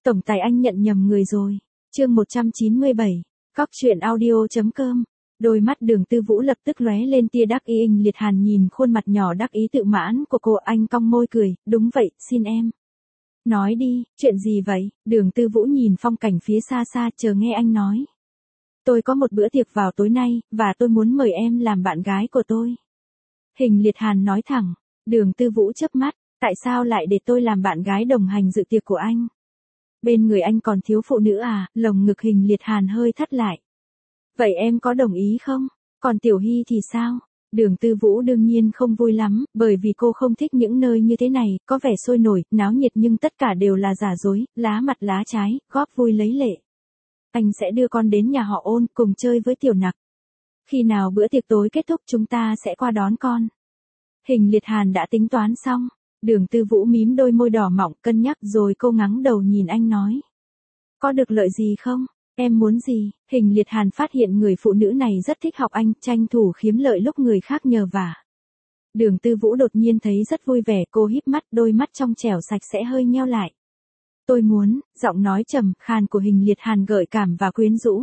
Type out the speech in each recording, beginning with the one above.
Tổng tài anh nhận nhầm người rồi. Chương 197. Cóc truyện audio.com. Đôi mắt Đường Tư Vũ lập tức lóe lên tia đắc ý. Liệt Hàn nhìn khuôn mặt nhỏ đắc ý tự mãn của cô, anh cong môi cười, đúng vậy, xin em. Nói đi, chuyện gì vậy? Đường Tư Vũ nhìn phong cảnh phía xa xa chờ nghe anh nói. Tôi có một bữa tiệc vào tối nay, và tôi muốn mời em làm bạn gái của tôi. Hình Liệt Hàn nói thẳng. Đường Tư Vũ chớp mắt, tại sao lại để tôi làm bạn gái đồng hành dự tiệc của anh? Bên người anh còn thiếu phụ nữ à? Lồng ngực Hình Liệt Hàn hơi thắt lại. Vậy em có đồng ý không? Còn Tiểu Hy thì sao? Đường Tư Vũ đương nhiên không vui lắm, bởi vì cô không thích những nơi như thế này, có vẻ sôi nổi, náo nhiệt nhưng tất cả đều là giả dối, lá mặt lá trái, góp vui lấy lệ. Anh sẽ đưa con đến nhà họ Ôn, cùng chơi với Tiểu Nặc. Khi nào bữa tiệc tối kết thúc chúng ta sẽ qua đón con. Hình Liệt Hàn đã tính toán xong. Đường Tư Vũ mím đôi môi đỏ mọng cân nhắc rồi cô ngắng đầu nhìn anh nói. Có được lợi gì không? Em muốn gì? Hình Liệt Hàn phát hiện người phụ nữ này rất thích học anh, tranh thủ khiếm lợi lúc người khác nhờ vả. Đường Tư Vũ đột nhiên thấy rất vui vẻ, cô híp mắt, đôi mắt trong trẻo sạch sẽ hơi nheo lại. Tôi muốn, giọng nói trầm, khàn của Hình Liệt Hàn gợi cảm và quyến rũ.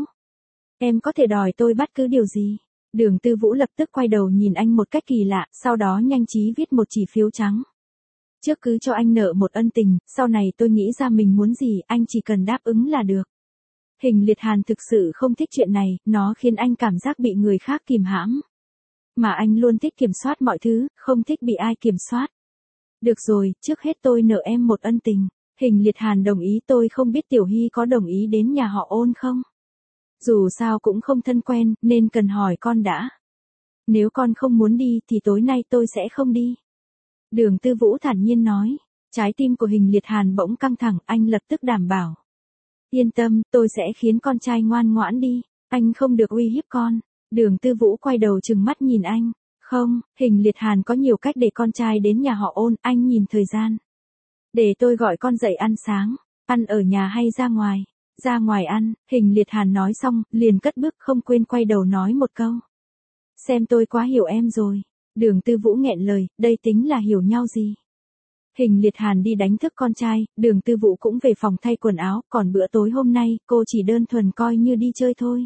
Em có thể đòi tôi bất cứ điều gì. Đường Tư Vũ lập tức quay đầu nhìn anh một cách kỳ lạ, sau đó nhanh trí viết một chỉ phiếu trắng. Trước cứ cho anh nợ một ân tình, sau này tôi nghĩ ra mình muốn gì, anh chỉ cần đáp ứng là được. Hình Liệt Hàn thực sự không thích chuyện này, nó khiến anh cảm giác bị người khác kìm hãm. Mà anh luôn thích kiểm soát mọi thứ, không thích bị ai kiểm soát. Được rồi, trước hết tôi nợ em một ân tình. Hình Liệt Hàn đồng ý, tôi không biết Tiểu Hy có đồng ý đến nhà họ Ôn không? Dù sao cũng không thân quen, nên cần hỏi con đã. Nếu con không muốn đi thì tối nay tôi sẽ không đi. Đường Tư Vũ thản nhiên nói. Trái tim của Hình Liệt Hàn bỗng căng thẳng, anh lập tức đảm bảo. Yên tâm, tôi sẽ khiến con trai ngoan ngoãn đi, anh không được uy hiếp con. Đường Tư Vũ quay đầu trừng mắt nhìn anh. Không, Hình Liệt Hàn có nhiều cách để con trai đến nhà họ Ôn, anh nhìn thời gian. Để tôi gọi con dậy ăn sáng, ăn ở nhà hay ra ngoài? Ra ngoài ăn. Hình Liệt Hàn nói xong, liền cất bước không quên quay đầu nói một câu. Xem tôi quá hiểu em rồi. Đường Tư Vũ nghẹn lời, đây tính là hiểu nhau gì? Hình Liệt Hàn đi đánh thức con trai, Đường Tư Vũ cũng về phòng thay quần áo, còn bữa tối hôm nay, cô chỉ đơn thuần coi như đi chơi thôi.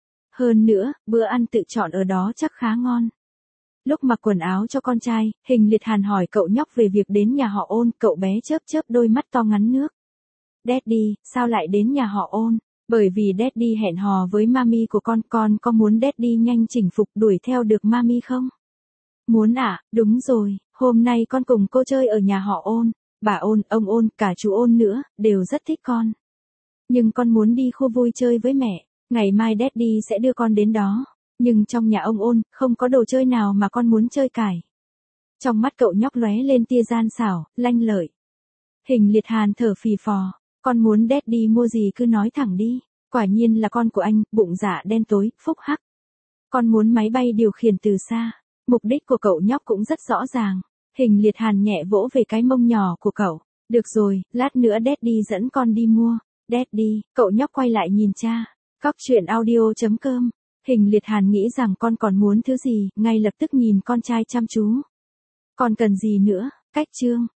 Hơn nữa, bữa ăn tự chọn ở đó chắc khá ngon. Lúc mặc quần áo cho con trai, Hình Liệt Hàn hỏi cậu nhóc về việc đến nhà họ Ôn, cậu bé chớp chớp đôi mắt to ngắn nước. Daddy, sao lại đến nhà họ Ôn? Bởi vì Daddy hẹn hò với mami của con có muốn Daddy nhanh chỉnh phục đuổi theo được mami không? Muốn à, đúng rồi, hôm nay con cùng cô chơi ở nhà họ Ôn, bà Ôn, ông Ôn, cả chú Ôn nữa, đều rất thích con. Nhưng con muốn đi khu vui chơi với mẹ, ngày mai Daddy sẽ đưa con đến đó, nhưng trong nhà ông Ôn, không có đồ chơi nào mà con muốn chơi cải. Trong mắt cậu nhóc lóe lên tia gian xảo, lanh lợi. Hình Liệt Hàn thở phì phò, con muốn Daddy mua gì cứ nói thẳng đi, quả nhiên là con của anh, bụng dạ đen tối, phúc hắc. Con muốn máy bay điều khiển từ xa. Mục đích của cậu nhóc cũng rất rõ ràng. Hình Liệt Hàn nhẹ vỗ về cái mông nhỏ của cậu. Được rồi, lát nữa Daddy dẫn con đi mua. Daddy, cậu nhóc quay lại nhìn cha. Cóc truyện audio.com. Hình Liệt Hàn nghĩ rằng con còn muốn thứ gì, ngay lập tức nhìn con trai chăm chú. Còn cần gì nữa? Cách chương.